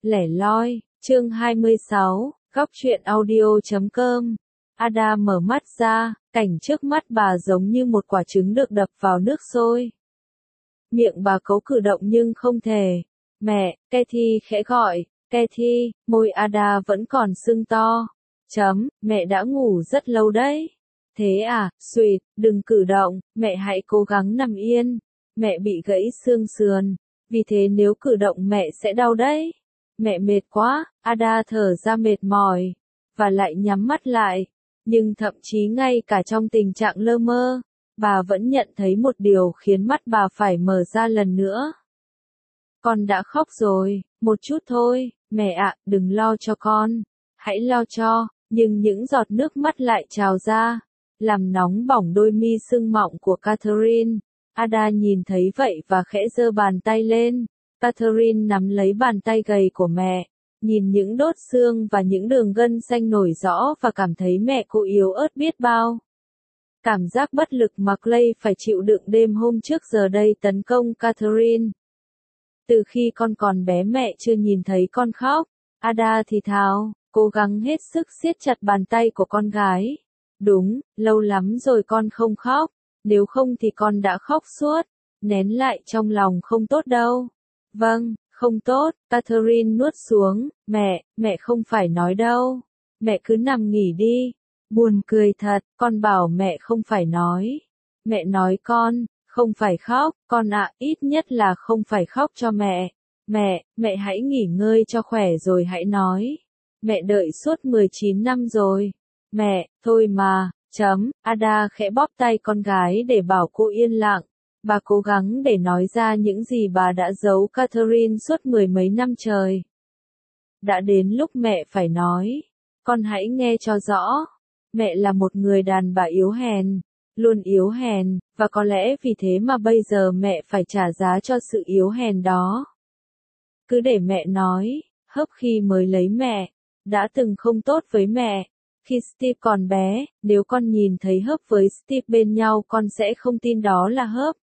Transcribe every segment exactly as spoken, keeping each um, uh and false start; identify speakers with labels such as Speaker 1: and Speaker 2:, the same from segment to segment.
Speaker 1: Lẻ loi, chương hai mươi sáu, góc truyện audio chấm com. Ada mở mắt ra, cảnh trước mắt bà giống như một quả trứng được đập vào nước sôi. Miệng bà cố cử động nhưng không thể. Mẹ, Kathy khẽ gọi, Kathy, môi Ada vẫn còn sưng to. Chấm, mẹ đã ngủ rất lâu đấy. Thế à, Sweet, đừng cử động, mẹ hãy cố gắng nằm yên. Mẹ bị gãy xương sườn, vì thế nếu cử động mẹ sẽ đau đấy. Mẹ mệt quá, Ada thở ra mệt mỏi, và lại nhắm mắt lại. Nhưng thậm chí ngay cả trong tình trạng lơ mơ, bà vẫn nhận thấy một điều khiến mắt bà phải mở ra lần nữa. Con đã khóc rồi, một chút thôi, mẹ ạ, đừng lo cho con. Hãy lo cho, nhưng những giọt nước mắt lại trào ra, làm nóng bỏng đôi mi sưng mọng của Catherine. Ada nhìn thấy vậy và khẽ giơ bàn tay lên. Catherine nắm lấy bàn tay gầy của mẹ, nhìn những đốt xương và những đường gân xanh nổi rõ và cảm thấy mẹ cô yếu ớt biết bao. Cảm giác bất lực mà Clay phải chịu đựng đêm hôm trước giờ đây tấn công Catherine. Từ khi con còn bé mẹ chưa nhìn thấy con khóc. Ada thì thào, cố gắng hết sức siết chặt bàn tay của con gái. Đúng, lâu lắm rồi con không khóc, nếu không thì con đã khóc suốt, nén lại trong lòng không tốt đâu. Vâng, không tốt, Catherine nuốt xuống, mẹ, mẹ không phải nói đâu. Mẹ cứ nằm nghỉ đi. Buồn cười thật, con bảo mẹ không phải nói. Mẹ nói con, không phải khóc, con ạ, ít nhất là không phải khóc cho mẹ. Mẹ, mẹ hãy nghỉ ngơi cho khỏe rồi hãy nói. Mẹ đợi suốt mười chín năm rồi. Mẹ, thôi mà, chấm, Ada khẽ bóp tay con gái để bảo cô yên lặng. Bà cố gắng để nói ra những gì bà đã giấu Catherine suốt mười mấy năm trời. Đã đến lúc mẹ phải nói. Con hãy nghe cho rõ. Mẹ là một người đàn bà yếu hèn, luôn yếu hèn, và có lẽ vì thế mà bây giờ mẹ phải trả giá cho sự yếu hèn đó. Cứ để mẹ nói, Hấp khi mới lấy mẹ, đã từng không tốt với mẹ. Khi Steve còn bé, nếu con nhìn thấy Hấp với Steve bên nhau con sẽ không tin đó là Hấp.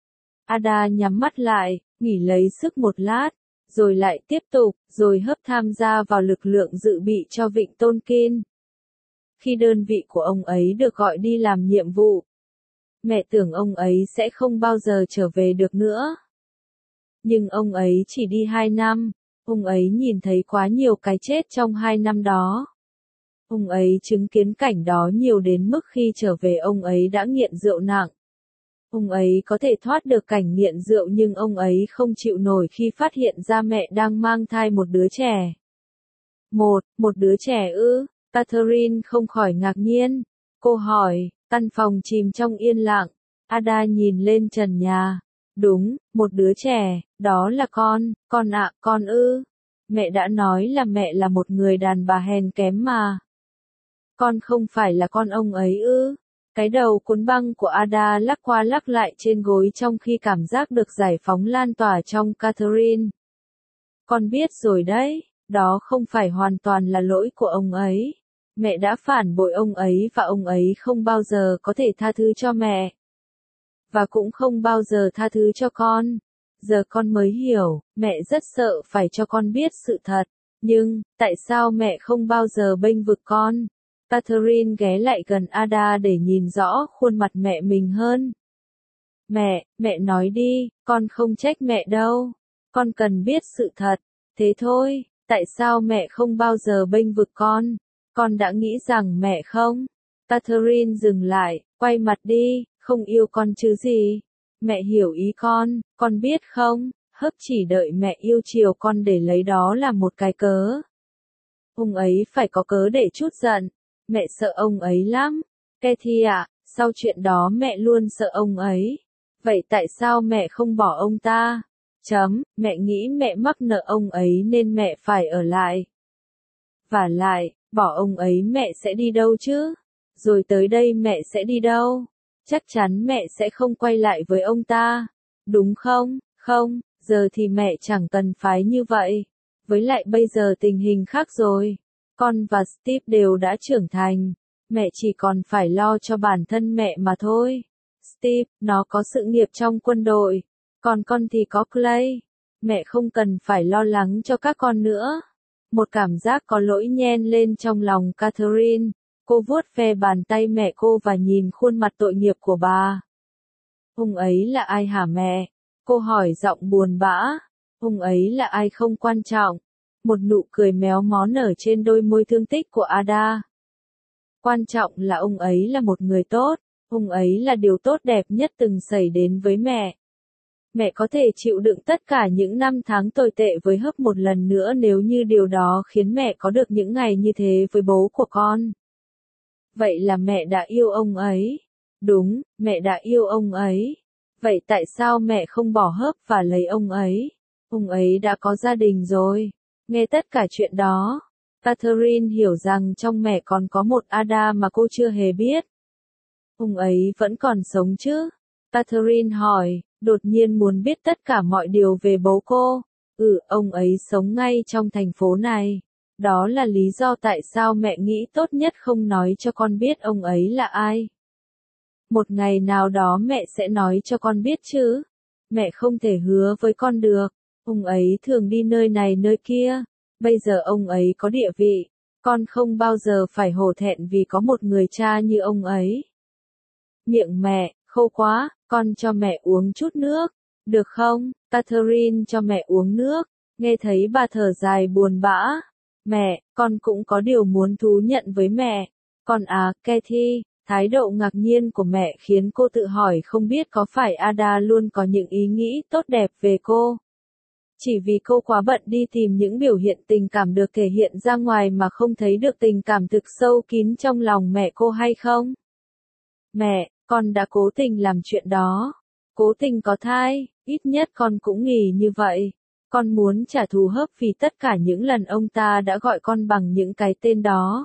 Speaker 1: Ada nhắm mắt lại, nghỉ lấy sức một lát, rồi lại tiếp tục, rồi Hấp tham gia vào lực lượng dự bị cho Vịnh Tonkin. Khi đơn vị của ông ấy được gọi đi làm nhiệm vụ, mẹ tưởng ông ấy sẽ không bao giờ trở về được nữa. Nhưng ông ấy chỉ đi hai năm, ông ấy nhìn thấy quá nhiều cái chết trong hai năm đó. Ông ấy chứng kiến cảnh đó nhiều đến mức khi trở về ông ấy đã nghiện rượu nặng. Ông ấy có thể thoát được cảnh nghiện rượu nhưng ông ấy không chịu nổi khi phát hiện ra mẹ đang mang thai một đứa trẻ. Một, một đứa trẻ ư? Catherine không khỏi ngạc nhiên. Cô hỏi, căn phòng chìm trong yên lặng. Ada nhìn lên trần nhà. Đúng, một đứa trẻ, đó là con, con ạ, con ư. Mẹ đã nói là mẹ là một người đàn bà hèn kém mà. Con không phải là con ông ấy ư? Cái đầu cuốn băng của Ada lắc qua lắc lại trên gối trong khi cảm giác được giải phóng lan tỏa trong Catherine. Con biết rồi đấy, đó không phải hoàn toàn là lỗi của ông ấy. Mẹ đã phản bội ông ấy và ông ấy không bao giờ có thể tha thứ cho mẹ. Và cũng không bao giờ tha thứ cho con. Giờ con mới hiểu, mẹ rất sợ phải cho con biết sự thật. Nhưng, tại sao mẹ không bao giờ bênh vực con? Catherine ghé lại gần Ada để nhìn rõ khuôn mặt mẹ mình hơn. Mẹ, mẹ nói đi, con không trách mẹ đâu. Con cần biết sự thật. Thế thôi, tại sao mẹ không bao giờ bênh vực con? Con đã nghĩ rằng mẹ không? Catherine dừng lại, quay mặt đi, không yêu con chứ gì. Mẹ hiểu ý con, con biết không? Hấp chỉ đợi mẹ yêu chiều con để lấy đó là một cái cớ. Ông ấy phải có cớ để trút giận. Mẹ sợ ông ấy lắm. Kathy ạ, sau chuyện đó mẹ luôn sợ ông ấy. Vậy tại sao mẹ không bỏ ông ta? Chấm, mẹ nghĩ mẹ mắc nợ ông ấy nên mẹ phải ở lại. Và lại, bỏ ông ấy mẹ sẽ đi đâu chứ? Rồi tới đây mẹ sẽ đi đâu? Chắc chắn mẹ sẽ không quay lại với ông ta. Đúng không? Không, giờ thì mẹ chẳng cần phải như vậy. Với lại bây giờ tình hình khác rồi. Con và Steve đều đã trưởng thành. Mẹ chỉ còn phải lo cho bản thân mẹ mà thôi. Steve, nó có sự nghiệp trong quân đội. Còn con thì có Clay. Mẹ không cần phải lo lắng cho các con nữa. Một cảm giác có lỗi nhen lên trong lòng Catherine. Cô vuốt ve bàn tay mẹ cô và nhìn khuôn mặt tội nghiệp của bà. Ông ấy là ai hả mẹ? Cô hỏi giọng buồn bã. Ông ấy là ai không quan trọng. Một nụ cười méo mó nở trên đôi môi thương tích của Ada. Quan trọng là ông ấy là một người tốt. Ông ấy là điều tốt đẹp nhất từng xảy đến với mẹ. Mẹ có thể chịu đựng tất cả những năm tháng tồi tệ với Hấp một lần nữa nếu như điều đó khiến mẹ có được những ngày như thế với bố của con. Vậy là mẹ đã yêu ông ấy. Đúng, mẹ đã yêu ông ấy. Vậy tại sao mẹ không bỏ Hấp và lấy ông ấy? Ông ấy đã có gia đình rồi. Nghe tất cả chuyện đó, Catherine hiểu rằng trong mẹ còn có một Ada mà cô chưa hề biết. Ông ấy vẫn còn sống chứ? Catherine hỏi, đột nhiên muốn biết tất cả mọi điều về bố cô. Ừ, ông ấy sống ngay trong thành phố này. Đó là lý do tại sao mẹ nghĩ tốt nhất không nói cho con biết ông ấy là ai. Một ngày nào đó mẹ sẽ nói cho con biết chứ. Mẹ không thể hứa với con được. Ông ấy thường đi nơi này nơi kia. Bây giờ ông ấy có địa vị. Con không bao giờ phải hổ thẹn vì có một người cha như ông ấy. Miệng mẹ, khô quá, con cho mẹ uống chút nước. Được không? Catherine cho mẹ uống nước. Nghe thấy bà thở dài buồn bã. Mẹ, con cũng có điều muốn thú nhận với mẹ. Con à, Kathy, thái độ ngạc nhiên của mẹ khiến cô tự hỏi không biết có phải Ada luôn có những ý nghĩ tốt đẹp về cô. Chỉ vì cô quá bận đi tìm những biểu hiện tình cảm được thể hiện ra ngoài mà không thấy được tình cảm thực sâu kín trong lòng mẹ cô hay không? Mẹ, con đã cố tình làm chuyện đó. Cố tình có thai, ít nhất con cũng nghĩ như vậy. Con muốn trả thù Hấp vì tất cả những lần ông ta đã gọi con bằng những cái tên đó.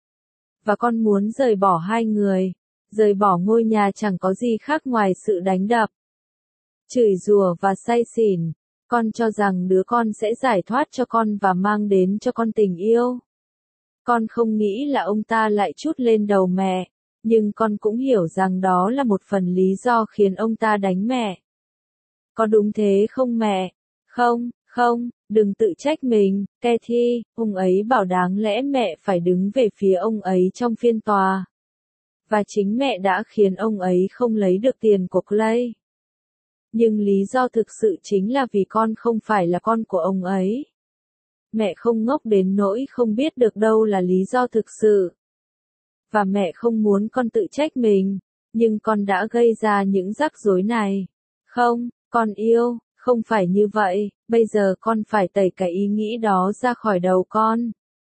Speaker 1: Và con muốn rời bỏ hai người. Rời bỏ ngôi nhà chẳng có gì khác ngoài sự đánh đập, chửi rủa và say xỉn. Con cho rằng đứa con sẽ giải thoát cho con và mang đến cho con tình yêu. Con không nghĩ là ông ta lại trút lên đầu mẹ, nhưng con cũng hiểu rằng đó là một phần lý do khiến ông ta đánh mẹ. Có đúng thế không mẹ? Không, không, đừng tự trách mình, Kathy, ông ấy bảo đáng lẽ mẹ phải đứng về phía ông ấy trong phiên tòa. Và chính mẹ đã khiến ông ấy không lấy được tiền của Clay. Nhưng lý do thực sự chính là vì con không phải là con của ông ấy. Mẹ không ngốc đến nỗi không biết được đâu là lý do thực sự. Và mẹ không muốn con tự trách mình, nhưng con đã gây ra những rắc rối này. Không, con yêu, không phải như vậy, bây giờ con phải tẩy cái ý nghĩ đó ra khỏi đầu con.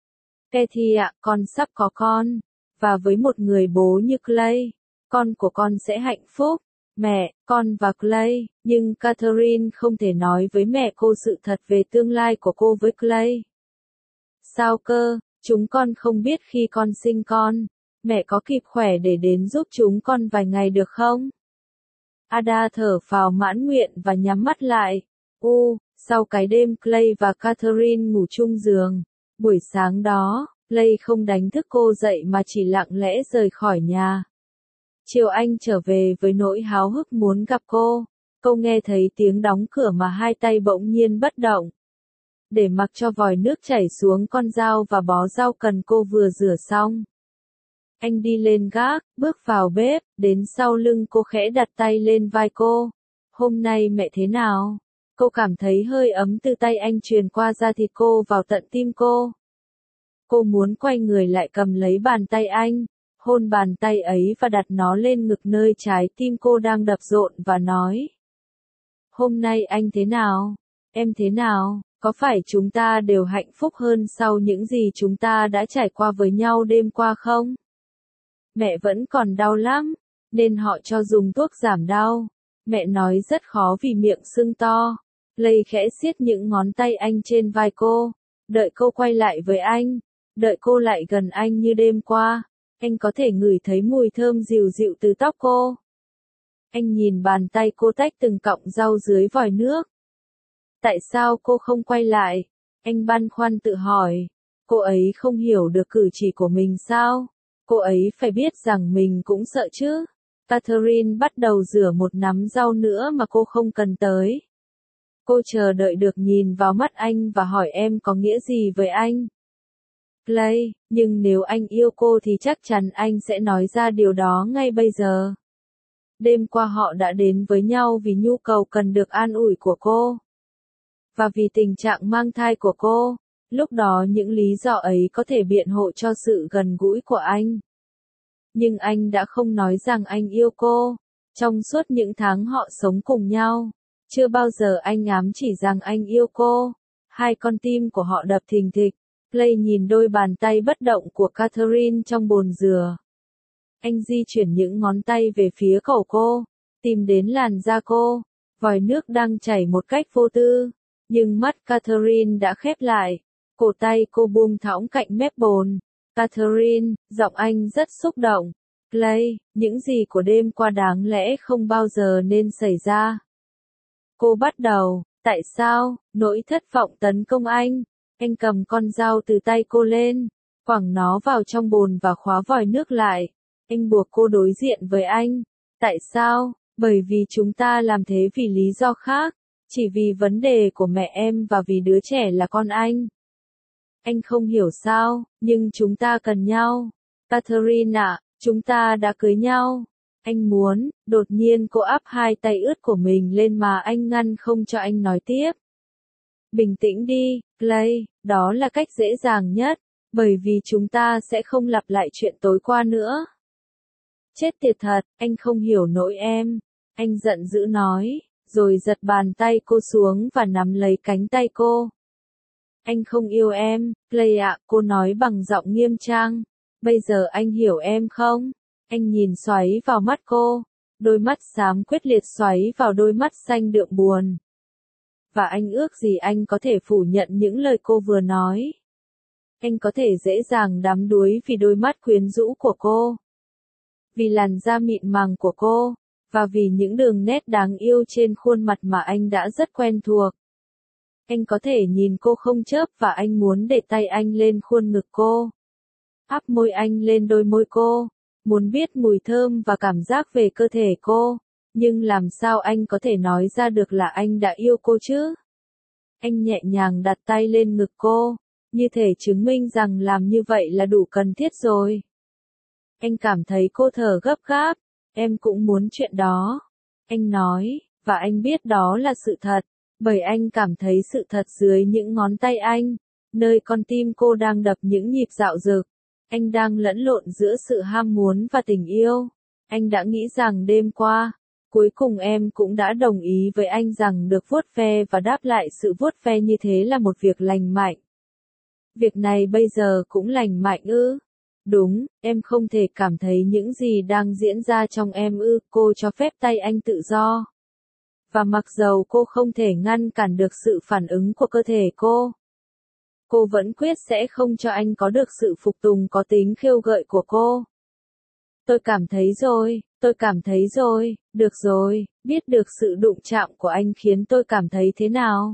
Speaker 1: Kathy ạ, con sắp có con, và với một người bố như Clay, con của con sẽ hạnh phúc. Mẹ, con và Clay, nhưng Catherine không thể nói với mẹ cô sự thật về tương lai của cô với Clay. Sao cơ, chúng con không biết khi con sinh con, mẹ có kịp khỏe để đến giúp chúng con vài ngày được không? Ada thở phào mãn nguyện và nhắm mắt lại. U, sau cái đêm Clay và Catherine ngủ chung giường, buổi sáng đó, Clay không đánh thức cô dậy mà chỉ lặng lẽ rời khỏi nhà. Chiều anh trở về với nỗi háo hức muốn gặp cô. Cô nghe thấy tiếng đóng cửa mà hai tay bỗng nhiên bất động. Để mặc cho vòi nước chảy xuống con dao và bó rau cần cô vừa rửa xong. Anh đi lên gác, bước vào bếp, đến sau lưng cô khẽ đặt tay lên vai cô. Hôm nay mẹ thế nào? Cô cảm thấy hơi ấm từ tay anh truyền qua da thịt cô vào tận tim cô. Cô muốn quay người lại cầm lấy bàn tay anh, hôn bàn tay ấy và đặt nó lên ngực nơi trái tim cô đang đập rộn và nói. Hôm nay anh thế nào? Em thế nào? Có phải chúng ta đều hạnh phúc hơn sau những gì chúng ta đã trải qua với nhau đêm qua không? Mẹ vẫn còn đau lắm, nên họ cho dùng thuốc giảm đau. Mẹ nói rất khó vì miệng sưng to. Lây khẽ siết những ngón tay anh trên vai cô. Đợi cô quay lại với anh. Đợi cô lại gần anh như đêm qua. Anh có thể ngửi thấy mùi thơm dịu dịu từ tóc cô. Anh nhìn bàn tay cô tách từng cọng rau dưới vòi nước. Tại sao cô không quay lại? Anh băn khoăn tự hỏi. Cô ấy không hiểu được cử chỉ của mình sao? Cô ấy phải biết rằng mình cũng sợ chứ. Catherine bắt đầu rửa một nắm rau nữa mà cô không cần tới. Cô chờ đợi được nhìn vào mắt anh và hỏi em có nghĩa gì với anh. Clay, nhưng nếu anh yêu cô thì chắc chắn anh sẽ nói ra điều đó ngay bây giờ. Đêm qua họ đã đến với nhau vì nhu cầu cần được an ủi của cô. Và vì tình trạng mang thai của cô. Lúc đó những lý do ấy có thể biện hộ cho sự gần gũi của anh. Nhưng anh đã không nói rằng anh yêu cô. Trong suốt những tháng họ sống cùng nhau, chưa bao giờ anh ám chỉ rằng anh yêu cô. Hai con tim của họ đập thình thịch. Clay nhìn đôi bàn tay bất động của Catherine trong bồn dừa. Anh di chuyển những ngón tay về phía cổ cô, tìm đến làn da cô. Vòi nước đang chảy một cách vô tư, nhưng mắt Catherine đã khép lại. Cổ tay cô buông thõng cạnh mép bồn. Catherine, giọng anh rất xúc động. Clay, những gì của đêm qua đáng lẽ không bao giờ nên xảy ra. Cô bắt đầu, tại sao, nỗi thất vọng tấn công anh. Anh cầm con dao từ tay cô lên, quẳng nó vào trong bồn và khóa vòi nước lại. Anh buộc cô đối diện với anh. Tại sao? Bởi vì chúng ta làm thế vì lý do khác. Chỉ vì vấn đề của mẹ em và vì đứa trẻ là con anh. Anh không hiểu sao, nhưng chúng ta cần nhau. Catherine ạ, chúng ta đã cưới nhau. Anh muốn, đột nhiên cô áp hai tay ướt của mình lên mà anh ngăn không cho anh nói tiếp. Bình tĩnh đi, Clay, đó là cách dễ dàng nhất, bởi vì chúng ta sẽ không lặp lại chuyện tối qua nữa. Chết tiệt thật, anh không hiểu nỗi em. Anh giận dữ nói, rồi giật bàn tay cô xuống và nắm lấy cánh tay cô. Anh không yêu em, Clay ạ, cô nói bằng giọng nghiêm trang. Bây giờ anh hiểu em không? Anh nhìn xoáy vào mắt cô. Đôi mắt xám quyết liệt xoáy vào đôi mắt xanh đượm buồn. Và anh ước gì anh có thể phủ nhận những lời cô vừa nói. Anh có thể dễ dàng đắm đuối vì đôi mắt quyến rũ của cô. Vì làn da mịn màng của cô. Và vì những đường nét đáng yêu trên khuôn mặt mà anh đã rất quen thuộc. Anh có thể nhìn cô không chớp và anh muốn để tay anh lên khuôn ngực cô. Áp môi anh lên đôi môi cô. Muốn biết mùi thơm và cảm giác về cơ thể cô. Nhưng làm sao anh có thể nói ra được là anh đã yêu cô chứ? Anh nhẹ nhàng đặt tay lên ngực cô. Như thể chứng minh rằng làm như vậy là đủ cần thiết rồi. Anh cảm thấy cô thở gấp gáp. Em cũng muốn chuyện đó. Anh nói, và anh biết đó là sự thật. Bởi anh cảm thấy sự thật dưới những ngón tay anh. Nơi con tim cô đang đập những nhịp dạo dực. Anh đang lẫn lộn giữa sự ham muốn và tình yêu. Anh đã nghĩ rằng đêm qua, cuối cùng em cũng đã đồng ý với anh rằng được vuốt ve và đáp lại sự vuốt ve như thế là một việc lành mạnh. Việc này bây giờ cũng lành mạnh ư? Đúng, em không thể cảm thấy những gì đang diễn ra trong em ư, cô cho phép tay anh tự do. Và mặc dầu cô không thể ngăn cản được sự phản ứng của cơ thể cô, cô vẫn quyết sẽ không cho anh có được sự phục tùng có tính khiêu gợi của cô. Tôi cảm thấy rồi, tôi cảm thấy rồi, được rồi, biết được sự đụng chạm của anh khiến tôi cảm thấy thế nào.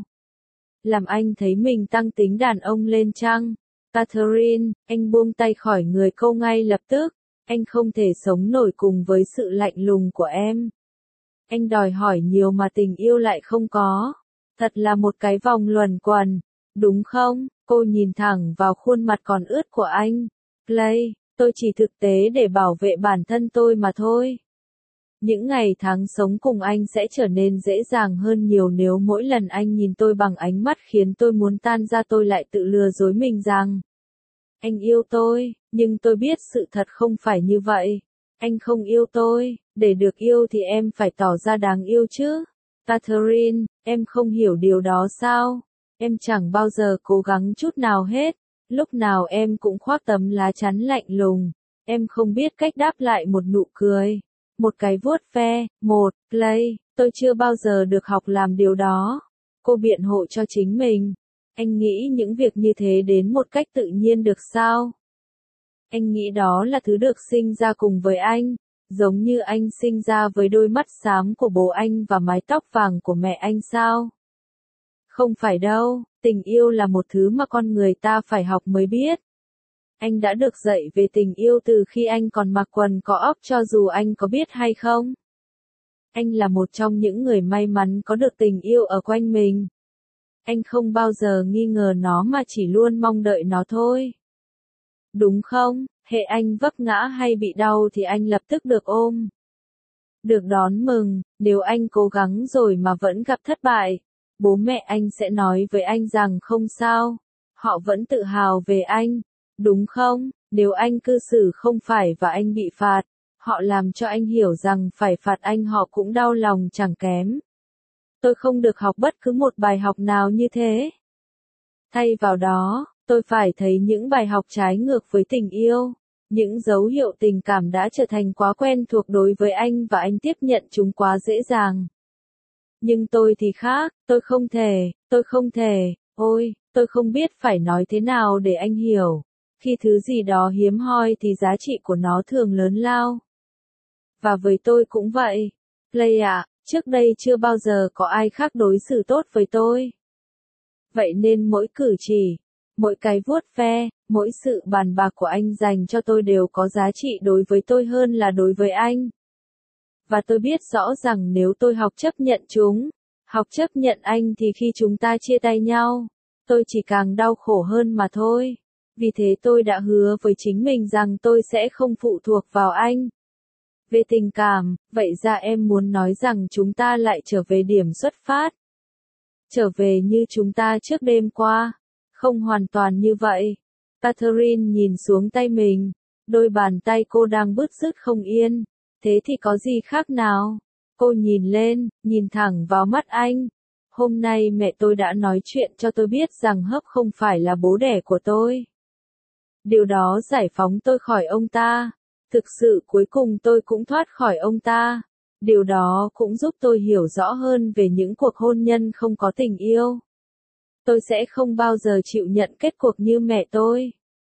Speaker 1: Làm anh thấy mình tăng tính đàn ông lên chăng? Catherine, anh buông tay khỏi người cô ngay lập tức. Anh không thể sống nổi cùng với sự lạnh lùng của em. Anh đòi hỏi nhiều mà tình yêu lại không có. Thật là một cái vòng luẩn quẩn, đúng không? Cô nhìn thẳng vào khuôn mặt còn ướt của anh. Clay, tôi chỉ thực tế để bảo vệ bản thân tôi mà thôi. Những ngày tháng sống cùng anh sẽ trở nên dễ dàng hơn nhiều nếu mỗi lần anh nhìn tôi bằng ánh mắt khiến tôi muốn tan ra tôi lại tự lừa dối mình rằng anh yêu tôi, nhưng tôi biết sự thật không phải như vậy. Anh không yêu tôi, để được yêu thì em phải tỏ ra đáng yêu chứ. Catherine, em không hiểu điều đó sao? Em chẳng bao giờ cố gắng chút nào hết. Lúc nào em cũng khoác tấm lá chắn lạnh lùng. Em không biết cách đáp lại một nụ cười. Một cái vuốt ve, một, Clay, tôi chưa bao giờ được học làm điều đó. Cô biện hộ cho chính mình. Anh nghĩ những việc như thế đến một cách tự nhiên được sao? Anh nghĩ đó là thứ được sinh ra cùng với anh, giống như anh sinh ra với đôi mắt xám của bố anh và mái tóc vàng của mẹ anh sao? Không phải đâu, tình yêu là một thứ mà con người ta phải học mới biết. Anh đã được dạy về tình yêu từ khi anh còn mặc quần có óc cho dù anh có biết hay không. Anh là một trong những người may mắn có được tình yêu ở quanh mình. Anh không bao giờ nghi ngờ nó mà chỉ luôn mong đợi nó thôi. Đúng không? Hệ anh vấp ngã hay bị đau thì anh lập tức được ôm. Được đón mừng, nếu anh cố gắng rồi mà vẫn gặp thất bại, bố mẹ anh sẽ nói với anh rằng không sao, họ vẫn tự hào về anh, đúng không? Nếu anh cư xử không phải và anh bị phạt, họ làm cho anh hiểu rằng phải phạt anh họ cũng đau lòng chẳng kém. Tôi không được học bất cứ một bài học nào như thế. Thay vào đó, tôi phải thấy những bài học trái ngược với tình yêu. Những dấu hiệu tình cảm đã trở thành quá quen thuộc đối với anh và anh tiếp nhận chúng quá dễ dàng. Nhưng tôi thì khác, tôi không thể, tôi không thể, ôi, tôi không biết phải nói thế nào để anh hiểu. Khi thứ gì đó hiếm hoi thì giá trị của nó thường lớn lao. Và với tôi cũng vậy. Play ạ, trước đây chưa bao giờ có ai khác đối xử tốt với tôi. Vậy nên mỗi cử chỉ, mỗi cái vuốt ve, mỗi sự bàn bạc của anh dành cho tôi đều có giá trị đối với tôi hơn là đối với anh. Và tôi biết rõ rằng nếu tôi học chấp nhận chúng, học chấp nhận anh thì khi chúng ta chia tay nhau, tôi chỉ càng đau khổ hơn mà thôi. Vì thế tôi đã hứa với chính mình rằng tôi sẽ không phụ thuộc vào anh. Về tình cảm, vậy ra em muốn nói rằng chúng ta lại trở về điểm xuất phát. Trở về như chúng ta trước đêm qua. Không hoàn toàn như vậy. Catherine nhìn xuống tay mình. Đôi bàn tay cô đang bứt rứt không yên. Thế thì có gì khác nào? Cô nhìn lên, nhìn thẳng vào mắt anh. Hôm nay mẹ tôi đã nói chuyện cho tôi biết rằng Hấp không phải là bố đẻ của tôi. Điều đó giải phóng tôi khỏi ông ta. Thực sự cuối cùng tôi cũng thoát khỏi ông ta. Điều đó cũng giúp tôi hiểu rõ hơn về những cuộc hôn nhân không có tình yêu. Tôi sẽ không bao giờ chịu nhận kết cuộc như mẹ tôi.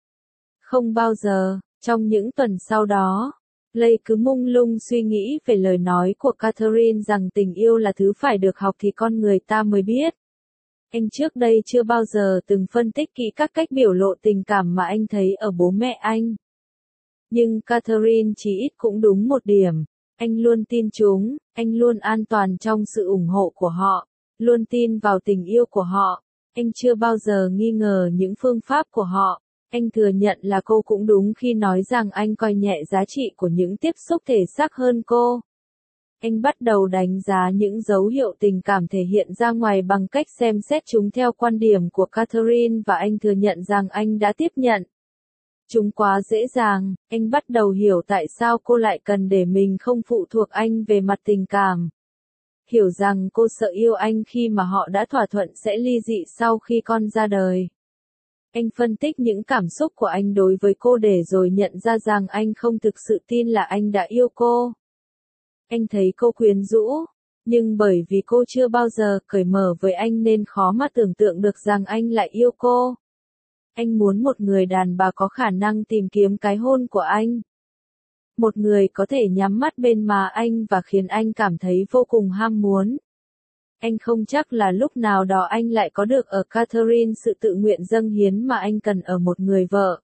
Speaker 1: Không bao giờ, trong những tuần sau đó, Lay cứ mông lung suy nghĩ về lời nói của Catherine rằng tình yêu là thứ phải được học thì con người ta mới biết. Anh trước đây chưa bao giờ từng phân tích kỹ các cách biểu lộ tình cảm mà anh thấy ở bố mẹ anh. Nhưng Catherine chỉ ít cũng đúng một điểm. Anh luôn tin chúng, anh luôn an toàn trong sự ủng hộ của họ, luôn tin vào tình yêu của họ. Anh chưa bao giờ nghi ngờ những phương pháp của họ. Anh thừa nhận là cô cũng đúng khi nói rằng anh coi nhẹ giá trị của những tiếp xúc thể xác hơn cô. Anh bắt đầu đánh giá những dấu hiệu tình cảm thể hiện ra ngoài bằng cách xem xét chúng theo quan điểm của Catherine và anh thừa nhận rằng anh đã tiếp nhận chúng quá dễ dàng. Anh bắt đầu hiểu tại sao cô lại cần để mình không phụ thuộc anh về mặt tình cảm. Hiểu rằng cô sợ yêu anh khi mà họ đã thỏa thuận sẽ ly dị sau khi con ra đời. Anh phân tích những cảm xúc của anh đối với cô để rồi nhận ra rằng anh không thực sự tin là anh đã yêu cô. Anh thấy cô quyến rũ, nhưng bởi vì cô chưa bao giờ cởi mở với anh nên khó mà tưởng tượng được rằng anh lại yêu cô. Anh muốn một người đàn bà có khả năng tìm kiếm cái hôn của anh. Một người có thể nhắm mắt bên má anh và khiến anh cảm thấy vô cùng ham muốn. Anh không chắc là lúc nào đó anh lại có được ở Catherine sự tự nguyện dâng hiến mà anh cần ở một người vợ.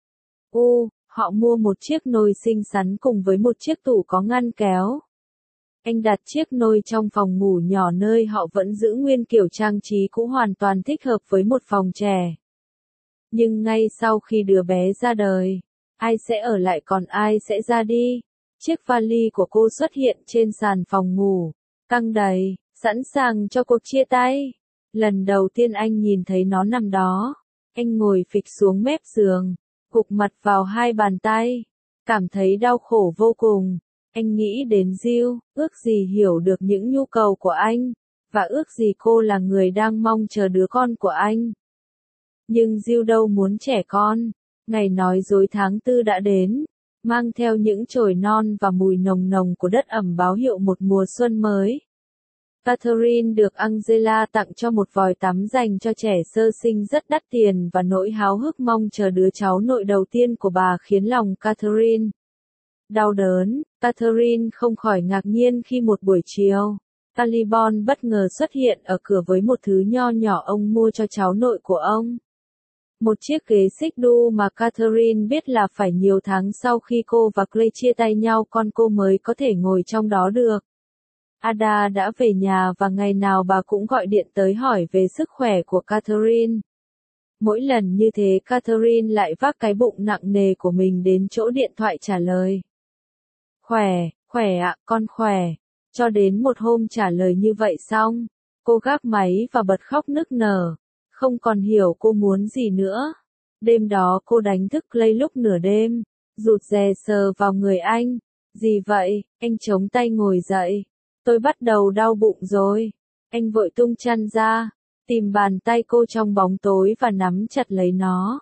Speaker 1: U, họ mua một chiếc nồi xinh xắn cùng với một chiếc tủ có ngăn kéo. Anh đặt chiếc nồi trong phòng ngủ nhỏ nơi họ vẫn giữ nguyên kiểu trang trí cũ hoàn toàn thích hợp với một phòng trẻ. Nhưng ngay sau khi đứa bé ra đời, ai sẽ ở lại còn ai sẽ ra đi? Chiếc vali của cô xuất hiện trên sàn phòng ngủ, căng đầy, sẵn sàng cho cuộc chia tay. Lần đầu tiên anh nhìn thấy nó nằm đó, anh ngồi phịch xuống mép giường, gục mặt vào hai bàn tay, cảm thấy đau khổ vô cùng. Anh nghĩ đến Jill, ước gì hiểu được những nhu cầu của anh, và ước gì cô là người đang mong chờ đứa con của anh. Nhưng Jill đâu muốn trẻ con. Ngày nói dối tháng tư đã đến, mang theo những chồi non và mùi nồng nồng của đất ẩm báo hiệu một mùa xuân mới. Catherine được Angela tặng cho một vòi tắm dành cho trẻ sơ sinh rất đắt tiền và nỗi háo hức mong chờ đứa cháu nội đầu tiên của bà khiến lòng Catherine đau đớn. Catherine không khỏi ngạc nhiên khi một buổi chiều, Caliban bất ngờ xuất hiện ở cửa với một thứ nho nhỏ ông mua cho cháu nội của ông. Một chiếc ghế xích đu mà Catherine biết là phải nhiều tháng sau khi cô và Clay chia tay nhau con cô mới có thể ngồi trong đó được. Ada đã về nhà và ngày nào bà cũng gọi điện tới hỏi về sức khỏe của Catherine. Mỗi lần như thế Catherine lại vác cái bụng nặng nề của mình đến chỗ điện thoại trả lời. Khỏe, khỏe ạ, con khỏe. Cho đến một hôm trả lời như vậy xong, cô gác máy và bật khóc nức nở, không còn hiểu cô muốn gì nữa. Đêm đó cô đánh thức Clay lúc nửa đêm, rụt rè sờ vào người anh. Gì vậy? Anh chống tay ngồi dậy. Tôi bắt đầu đau bụng rồi. Anh vội tung chăn ra, tìm bàn tay cô trong bóng tối và nắm chặt lấy nó.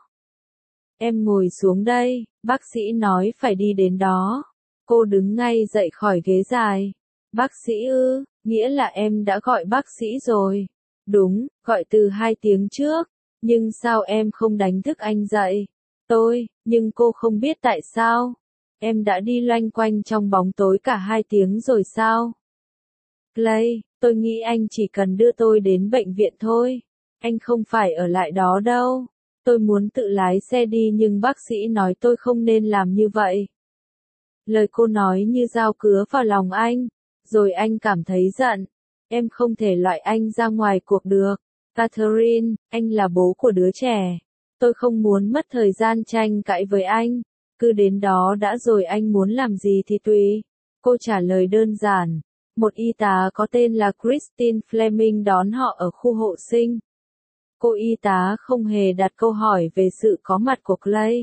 Speaker 1: Em ngồi xuống đây, bác sĩ nói phải đi đến đó. Cô đứng ngay dậy khỏi ghế dài. Bác sĩ ư, nghĩa là em đã gọi bác sĩ rồi. Đúng, gọi từ hai tiếng trước. Nhưng sao em không đánh thức anh dậy? Tôi, nhưng cô không biết tại sao. Em đã đi loanh quanh trong bóng tối cả hai tiếng rồi sao? Clay, tôi nghĩ anh chỉ cần đưa tôi đến bệnh viện thôi. Anh không phải ở lại đó đâu. Tôi muốn tự lái xe đi nhưng bác sĩ nói tôi không nên làm như vậy. Lời cô nói như dao cứa vào lòng anh. Rồi anh cảm thấy giận. Em không thể loại anh ra ngoài cuộc được. Catherine, anh là bố của đứa trẻ. Tôi không muốn mất thời gian tranh cãi với anh. Cứ đến đó đã rồi anh muốn làm gì thì tùy. Cô trả lời đơn giản. Một y tá có tên là Christine Fleming đón họ ở khu hộ sinh. Cô y tá không hề đặt câu hỏi về sự có mặt của Clay.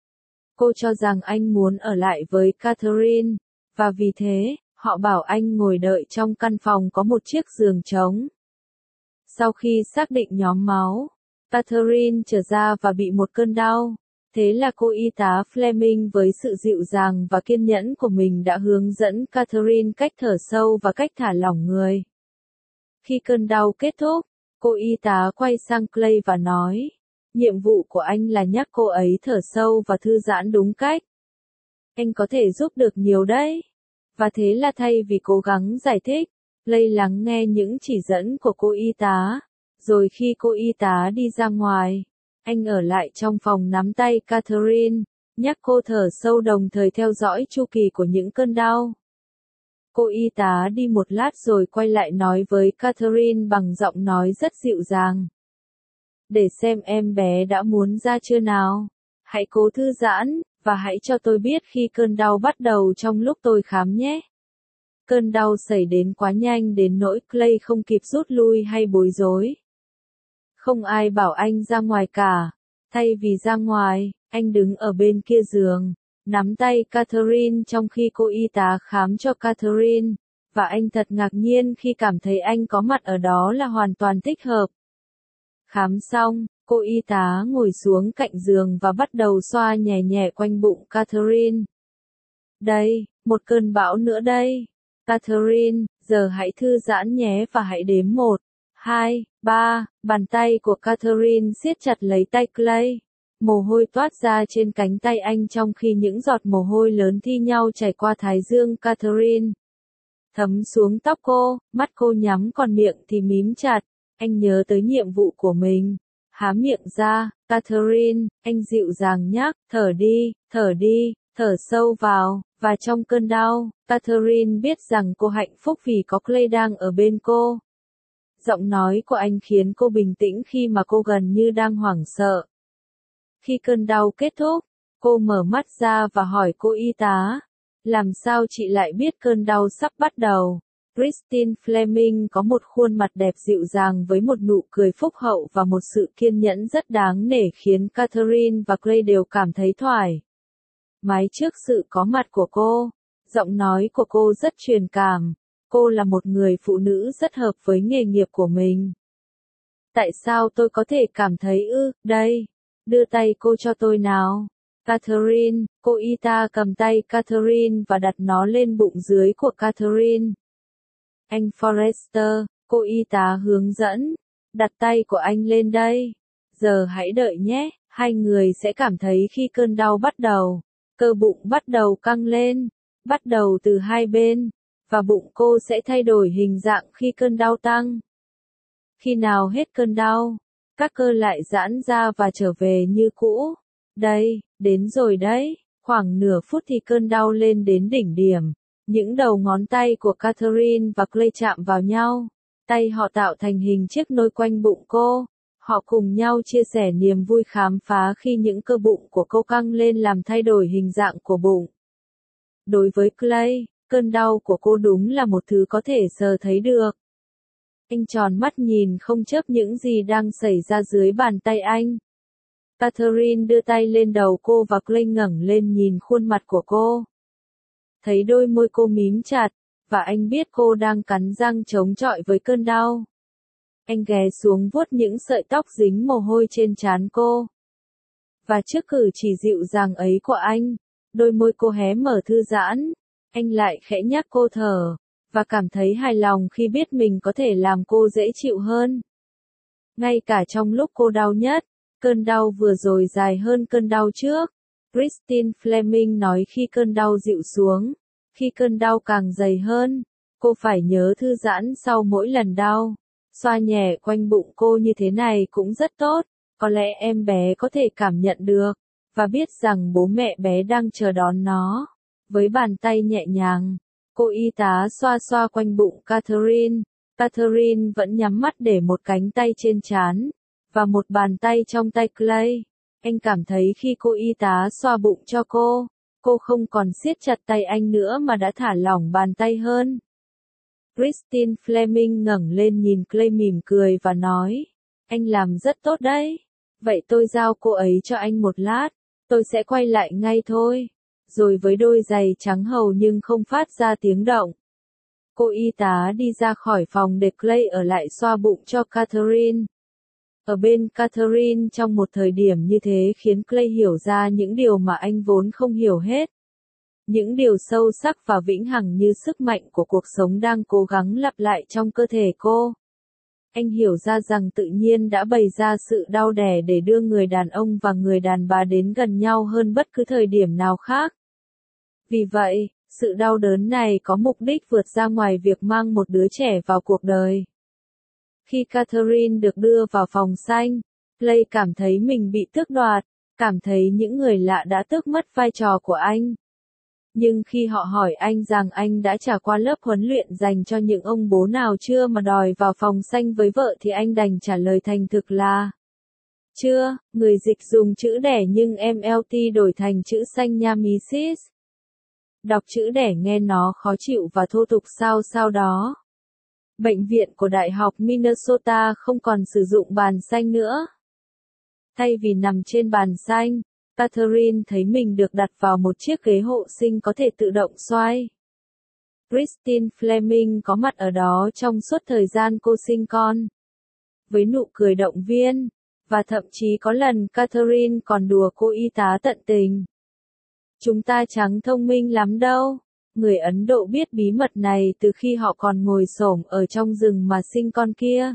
Speaker 1: Cô cho rằng anh muốn ở lại với Catherine, và vì thế, họ bảo anh ngồi đợi trong căn phòng có một chiếc giường trống. Sau khi xác định nhóm máu, Catherine trở ra và bị một cơn đau. Thế là cô y tá Fleming với sự dịu dàng và kiên nhẫn của mình đã hướng dẫn Catherine cách thở sâu và cách thả lỏng người. Khi cơn đau kết thúc, cô y tá quay sang Clay và nói, nhiệm vụ của anh là nhắc cô ấy thở sâu và thư giãn đúng cách. Anh có thể giúp được nhiều đấy. Và thế là thay vì cố gắng giải thích, Clay lắng nghe những chỉ dẫn của cô y tá. Rồi khi cô y tá đi ra ngoài, anh ở lại trong phòng nắm tay Catherine, nhắc cô thở sâu đồng thời theo dõi chu kỳ của những cơn đau. Cô y tá đi một lát rồi quay lại nói với Catherine bằng giọng nói rất dịu dàng. Để xem em bé đã muốn ra chưa nào. Hãy cố thư giãn, và hãy cho tôi biết khi cơn đau bắt đầu trong lúc tôi khám nhé. Cơn đau xảy đến quá nhanh đến nỗi Clay không kịp rút lui hay bối rối. Không ai bảo anh ra ngoài cả. Thay vì ra ngoài, anh đứng ở bên kia giường, nắm tay Catherine trong khi cô y tá khám cho Catherine, và anh thật ngạc nhiên khi cảm thấy anh có mặt ở đó là hoàn toàn thích hợp. Khám xong, cô y tá ngồi xuống cạnh giường và bắt đầu xoa nhẹ nhẹ quanh bụng Catherine. Đây, một cơn bão nữa đây. Catherine, giờ hãy thư giãn nhé và hãy đếm một, hai, ba, bàn tay của Catherine siết chặt lấy tay Clay. Mồ hôi toát ra trên cánh tay anh trong khi những giọt mồ hôi lớn thi nhau chảy qua thái dương Catherine. Thấm xuống tóc cô, mắt cô nhắm còn miệng thì mím chặt. Anh nhớ tới nhiệm vụ của mình. Há miệng ra, Catherine, anh dịu dàng nhắc, thở đi, thở đi, thở sâu vào, và trong cơn đau, Catherine biết rằng cô hạnh phúc vì có Clay đang ở bên cô. Giọng nói của anh khiến cô bình tĩnh khi mà cô gần như đang hoảng sợ. Khi cơn đau kết thúc, cô mở mắt ra và hỏi cô y tá, làm sao chị lại biết cơn đau sắp bắt đầu? Christine Fleming có một khuôn mặt đẹp dịu dàng với một nụ cười phúc hậu và một sự kiên nhẫn rất đáng nể khiến Catherine và Clay đều cảm thấy thoải mái trước sự có mặt của cô. Giọng nói của cô rất truyền cảm. Cô là một người phụ nữ rất hợp với nghề nghiệp của mình. Tại sao tôi có thể cảm thấy ư, đây, đưa tay cô cho tôi nào. Catherine, cô y tá cầm tay Catherine và đặt nó lên bụng dưới của Catherine. Anh Forrester, cô y tá hướng dẫn, đặt tay của anh lên đây. Giờ hãy đợi nhé, hai người sẽ cảm thấy khi cơn đau bắt đầu, cơ bụng bắt đầu căng lên, bắt đầu từ hai bên, và bụng cô sẽ thay đổi hình dạng khi cơn đau tăng. Khi nào hết cơn đau, các cơ lại giãn ra và trở về như cũ. Đây, đến rồi đấy, khoảng nửa phút thì cơn đau lên đến đỉnh điểm. Những đầu ngón tay của Catherine và Clay chạm vào nhau. Tay họ tạo thành hình chiếc nôi quanh bụng cô. Họ cùng nhau chia sẻ niềm vui khám phá khi những cơ bụng của cô căng lên làm thay đổi hình dạng của bụng. Đối với Clay, cơn đau của cô đúng là một thứ có thể sờ thấy được. Anh tròn mắt nhìn không chớp những gì đang xảy ra dưới bàn tay anh. Catherine đưa tay lên đầu cô và Clay ngẩng lên nhìn khuôn mặt của cô. Thấy đôi môi cô mím chặt, và anh biết cô đang cắn răng chống chọi với cơn đau. Anh ghé xuống vuốt những sợi tóc dính mồ hôi trên trán cô. Và trước cử chỉ dịu dàng ấy của anh, đôi môi cô hé mở thư giãn, anh lại khẽ nhắc cô thở, và cảm thấy hài lòng khi biết mình có thể làm cô dễ chịu hơn. Ngay cả trong lúc cô đau nhất, cơn đau vừa rồi dài hơn cơn đau trước. Christine Fleming nói khi cơn đau dịu xuống, khi cơn đau càng dày hơn, cô phải nhớ thư giãn sau mỗi lần đau. Xoa nhẹ quanh bụng cô như thế này cũng rất tốt, có lẽ em bé có thể cảm nhận được, và biết rằng bố mẹ bé đang chờ đón nó. Với bàn tay nhẹ nhàng, cô y tá xoa xoa quanh bụng Catherine. Catherine vẫn nhắm mắt để một cánh tay trên trán, và một bàn tay trong tay Clay. Anh cảm thấy khi cô y tá xoa bụng cho cô, cô không còn siết chặt tay anh nữa mà đã thả lỏng bàn tay hơn. Christine Fleming ngẩng lên nhìn Clay mỉm cười và nói, anh làm rất tốt đấy. Vậy tôi giao cô ấy cho anh một lát, tôi sẽ quay lại ngay thôi. Rồi với đôi giày trắng hầu nhưng không phát ra tiếng động, cô y tá đi ra khỏi phòng để Clay ở lại xoa bụng cho Catherine. Ở bên Catherine trong một thời điểm như thế khiến Clay hiểu ra những điều mà anh vốn không hiểu hết. Những điều sâu sắc và vĩnh hằng như sức mạnh của cuộc sống đang cố gắng lặp lại trong cơ thể cô. Anh hiểu ra rằng tự nhiên đã bày ra sự đau đẻ để đưa người đàn ông và người đàn bà đến gần nhau hơn bất cứ thời điểm nào khác. Vì vậy, sự đau đớn này có mục đích vượt ra ngoài việc mang một đứa trẻ vào cuộc đời. Khi Catherine được đưa vào phòng xanh, Clay cảm thấy mình bị tước đoạt, cảm thấy những người lạ đã tước mất vai trò của anh. Nhưng khi họ hỏi anh rằng anh đã trải qua lớp huấn luyện dành cho những ông bố nào chưa mà đòi vào phòng xanh với vợ thì anh đành trả lời thành thực là chưa, người dịch dùng chữ đẻ nhưng em lờ tê đổi thành chữ xanh nha missus Đọc chữ đẻ nghe nó khó chịu và thô tục sao sao đó. Bệnh viện của Đại học Minnesota không còn sử dụng bàn xanh nữa. Thay vì nằm trên bàn xanh, Catherine thấy mình được đặt vào một chiếc ghế hộ sinh có thể tự động xoay. Christine Fleming có mặt ở đó trong suốt thời gian cô sinh con. Với nụ cười động viên, và thậm chí có lần Catherine còn đùa cô y tá tận tình. Chúng ta chẳng thông minh lắm đâu. Người Ấn Độ biết bí mật này từ khi họ còn ngồi xổm ở trong rừng mà sinh con kia.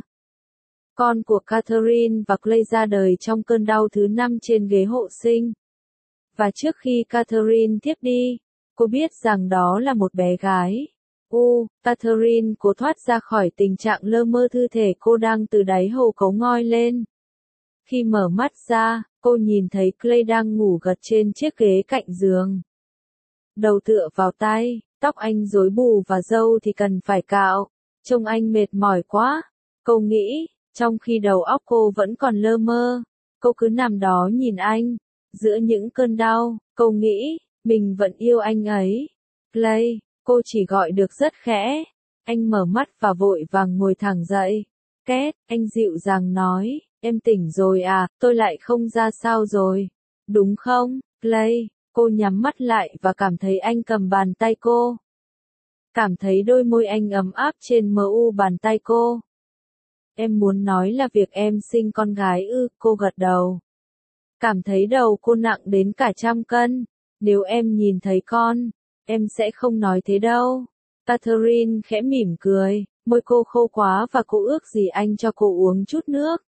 Speaker 1: Con của Catherine và Clay ra đời trong cơn đau thứ năm trên ghế hộ sinh. Và trước khi Catherine thiếp đi, cô biết rằng đó là một bé gái. U, Catherine cố thoát ra khỏi tình trạng lơ mơ thư thể cô đang từ đáy hầu cấu ngoi lên. Khi mở mắt ra, cô nhìn thấy Clay đang ngủ gật trên chiếc ghế cạnh giường. Đầu tựa vào tay, tóc anh rối bù và râu thì cần phải cạo. Trông anh mệt mỏi quá, cô nghĩ, trong khi đầu óc cô vẫn còn lơ mơ. Cô cứ nằm đó nhìn anh. Giữa những cơn đau, cô nghĩ, mình vẫn yêu anh ấy. Clay, cô chỉ gọi được rất khẽ. Anh mở mắt và vội vàng ngồi thẳng dậy. Két, anh dịu dàng nói, em tỉnh rồi à, tôi lại không ra sao rồi. Đúng không, Clay? Cô nhắm mắt lại và cảm thấy anh cầm bàn tay cô. Cảm thấy đôi môi anh ấm áp trên mu bàn tay cô. Em muốn nói là việc em sinh con gái ư, cô gật đầu. Cảm thấy đầu cô nặng đến cả trăm cân. Nếu em nhìn thấy con, em sẽ không nói thế đâu. Catherine khẽ mỉm cười, môi cô khô quá và cô ước gì anh cho cô uống chút nước.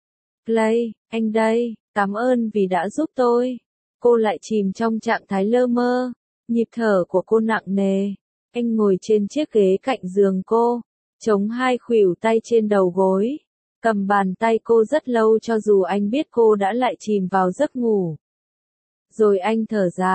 Speaker 1: Clay, anh đây, cảm ơn vì đã giúp tôi. Cô lại chìm trong trạng thái lơ mơ, nhịp thở của cô nặng nề. Anh ngồi trên chiếc ghế cạnh giường cô, chống hai khuỷu tay trên đầu gối, cầm bàn tay cô rất lâu cho dù anh biết cô đã lại chìm vào giấc ngủ. Rồi anh thở dài,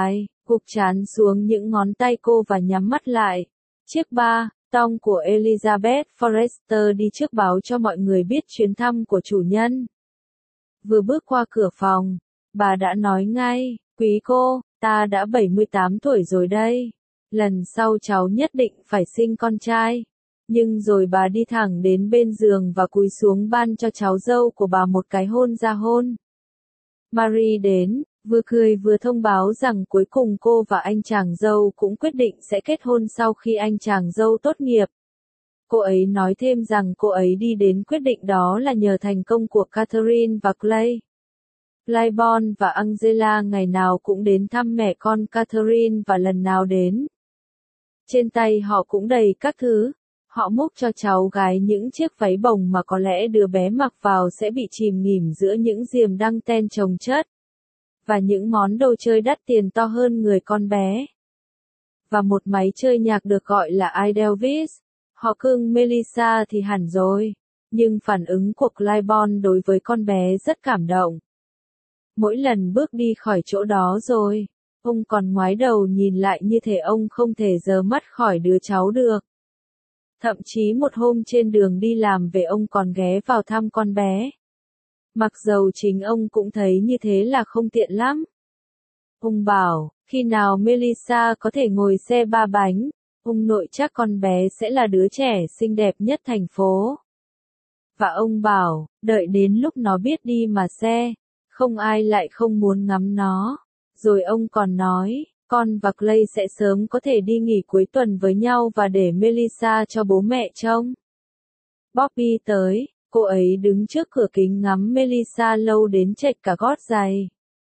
Speaker 1: gục trán xuống những ngón tay cô và nhắm mắt lại. Chiếc ba tong của Elizabeth Forrester đi trước báo cho mọi người biết chuyến thăm của chủ nhân. Vừa bước qua cửa phòng, bà đã nói ngay, quý cô, ta đã bảy mươi tám tuổi rồi đây. Lần sau cháu nhất định phải sinh con trai. Nhưng rồi bà đi thẳng đến bên giường và cúi xuống ban cho cháu dâu của bà một cái hôn ra hôn. Marie đến, vừa cười vừa thông báo rằng cuối cùng cô và anh chàng dâu cũng quyết định sẽ kết hôn sau khi anh chàng dâu tốt nghiệp. Cô ấy nói thêm rằng cô ấy đi đến quyết định đó là nhờ thành công của Catherine và Clay. Claiborne và Angela ngày nào cũng đến thăm mẹ con Catherine và lần nào đến, trên tay họ cũng đầy các thứ. Họ múc cho cháu gái những chiếc váy bồng mà có lẽ đứa bé mặc vào sẽ bị chìm nghỉm giữa những diềm đăng ten chồng chất. Và những món đồ chơi đắt tiền to hơn người con bé. Và một máy chơi nhạc được gọi là iDelvis. Họ cưng Melissa thì hẳn rồi. Nhưng phản ứng của Claiborne đối với con bé rất cảm động. Mỗi lần bước đi khỏi chỗ đó rồi, ông còn ngoái đầu nhìn lại như thể ông không thể rời mắt khỏi đứa cháu được. Thậm chí một hôm trên đường đi làm về ông còn ghé vào thăm con bé. Mặc dầu chính ông cũng thấy như thế là không tiện lắm. Ông bảo, khi nào Melissa có thể ngồi xe ba bánh, ông nội chắc con bé sẽ là đứa trẻ xinh đẹp nhất thành phố. Và ông bảo, đợi đến lúc nó biết đi mà xe, không ai lại không muốn ngắm nó. Rồi ông còn nói, con và Clay sẽ sớm có thể đi nghỉ cuối tuần với nhau và để Melissa cho bố mẹ trông. Bobby tới, cô ấy đứng trước cửa kính ngắm Melissa lâu đến chệch cả gót giày.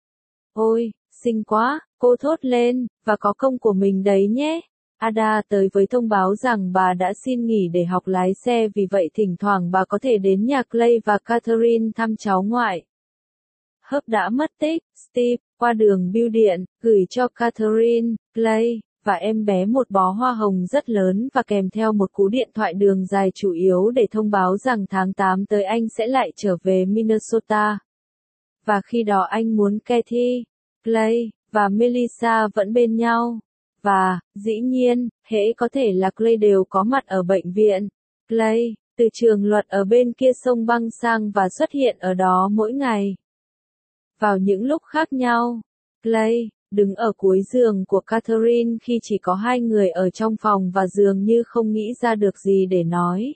Speaker 1: Ôi, xinh quá, cô thốt lên, và có công của mình đấy nhé. Ada tới với thông báo rằng bà đã xin nghỉ để học lái xe, vì vậy thỉnh thoảng bà có thể đến nhà Clay và Catherine thăm cháu ngoại. Hớp đã mất tích, Steve, qua đường bưu điện, gửi cho Catherine, Clay, và em bé một bó hoa hồng rất lớn và kèm theo một cú điện thoại đường dài chủ yếu để thông báo rằng tháng tám tới anh sẽ lại trở về Minnesota. Và khi đó anh muốn Kathy, Clay, và Melissa vẫn bên nhau. Và, dĩ nhiên, hễ có thể là Clay đều có mặt ở bệnh viện. Clay, từ trường luật ở bên kia sông băng sang và xuất hiện ở đó mỗi ngày. Vào những lúc khác nhau, Clay, đứng ở cuối giường của Catherine khi chỉ có hai người ở trong phòng và dường như không nghĩ ra được gì để nói.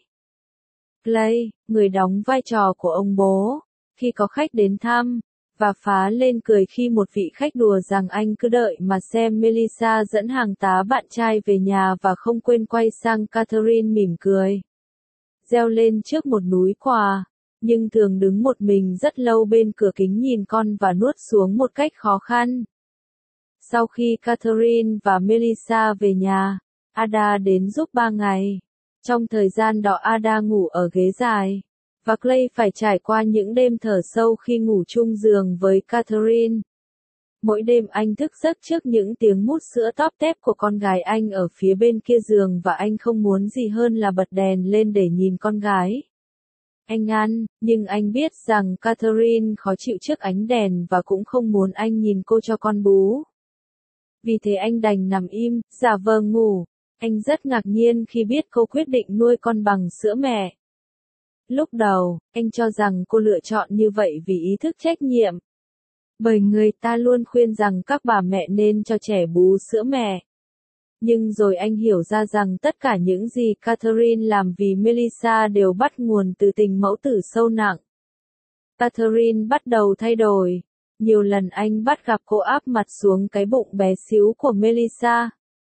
Speaker 1: Clay, người đóng vai trò của ông bố, khi có khách đến thăm, và phá lên cười khi một vị khách đùa rằng anh cứ đợi mà xem Melissa dẫn hàng tá bạn trai về nhà và không quên quay sang Catherine mỉm cười. Reo lên trước một núi quà, nhưng thường đứng một mình rất lâu bên cửa kính nhìn con và nuốt xuống một cách khó khăn. Sau khi Catherine và Melissa về nhà, Ada đến giúp ba ngày. Trong thời gian đó Ada ngủ ở ghế dài, và Clay phải trải qua những đêm thở sâu khi ngủ chung giường với Catherine. Mỗi đêm anh thức giấc trước những tiếng mút sữa tóp tép của con gái anh ở phía bên kia giường và anh không muốn gì hơn là bật đèn lên để nhìn con gái. Anh ăn, nhưng anh biết rằng Catherine khó chịu trước ánh đèn và cũng không muốn anh nhìn cô cho con bú. Vì thế anh đành nằm im, giả vờ ngủ. Anh rất ngạc nhiên khi biết cô quyết định nuôi con bằng sữa mẹ. Lúc đầu, anh cho rằng cô lựa chọn như vậy vì ý thức trách nhiệm. Bởi người ta luôn khuyên rằng các bà mẹ nên cho trẻ bú sữa mẹ. Nhưng rồi anh hiểu ra rằng tất cả những gì Catherine làm vì Melissa đều bắt nguồn từ tình mẫu tử sâu nặng. Catherine bắt đầu thay đổi. Nhiều lần anh bắt gặp cô áp mặt xuống cái bụng bé xíu của Melissa,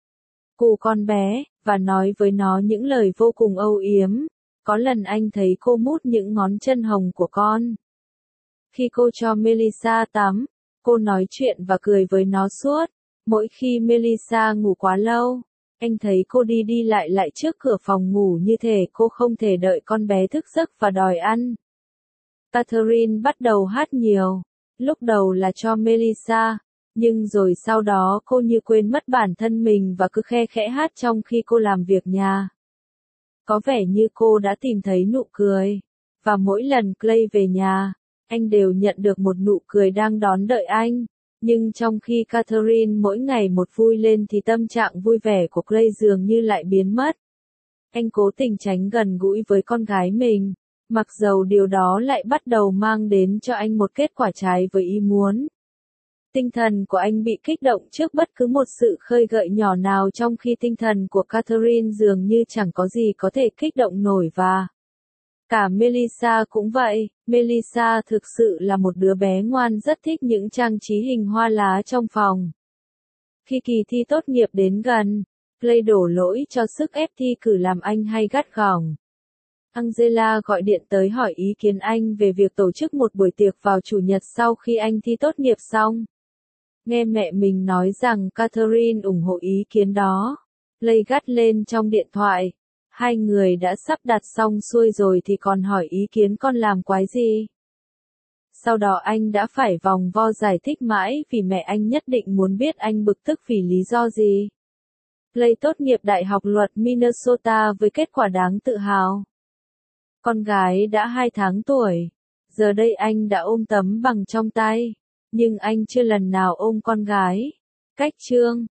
Speaker 1: cù con bé, và nói với nó những lời vô cùng âu yếm. Có lần anh thấy cô mút những ngón chân hồng của con. Khi cô cho Melissa tắm, cô nói chuyện và cười với nó suốt. Mỗi khi Melissa ngủ quá lâu, anh thấy cô đi đi lại lại trước cửa phòng ngủ như thể cô không thể đợi con bé thức giấc và đòi ăn. Catherine bắt đầu hát nhiều. Lúc đầu là cho Melissa, nhưng rồi sau đó cô như quên mất bản thân mình và cứ khe khẽ hát trong khi cô làm việc nhà. Có vẻ như cô đã tìm thấy nụ cười. Và mỗi lần Clay về nhà, anh đều nhận được một nụ cười đang đón đợi anh. Nhưng trong khi Catherine mỗi ngày một vui lên thì tâm trạng vui vẻ của Clay dường như lại biến mất. Anh cố tình tránh gần gũi với con gái mình, mặc dầu điều đó lại bắt đầu mang đến cho anh một kết quả trái với ý muốn. Tinh thần của anh bị kích động trước bất cứ một sự khơi gợi nhỏ nào, trong khi tinh thần của Catherine dường như chẳng có gì có thể kích động nổi, và cả Melissa cũng vậy. Melissa thực sự là một đứa bé ngoan rất thích những trang trí hình hoa lá trong phòng. Khi kỳ thi tốt nghiệp đến gần, Clay đổ lỗi cho sức ép thi cử làm anh hay gắt gỏng. Angela gọi điện tới hỏi ý kiến anh về việc tổ chức một buổi tiệc vào Chủ nhật sau khi anh thi tốt nghiệp xong. Nghe mẹ mình nói rằng Catherine ủng hộ ý kiến đó, Clay gắt lên trong điện thoại. Hai người đã sắp đặt xong xuôi rồi thì còn hỏi ý kiến con làm quái gì? Sau đó anh đã phải vòng vo giải thích mãi vì mẹ anh nhất định muốn biết anh bực tức vì lý do gì. Clay tốt nghiệp Đại học Luật Minnesota với kết quả đáng tự hào. Con gái đã hai tháng tuổi. Giờ đây anh đã ôm tấm bằng trong tay. Nhưng anh chưa lần nào ôm con gái. Cách chương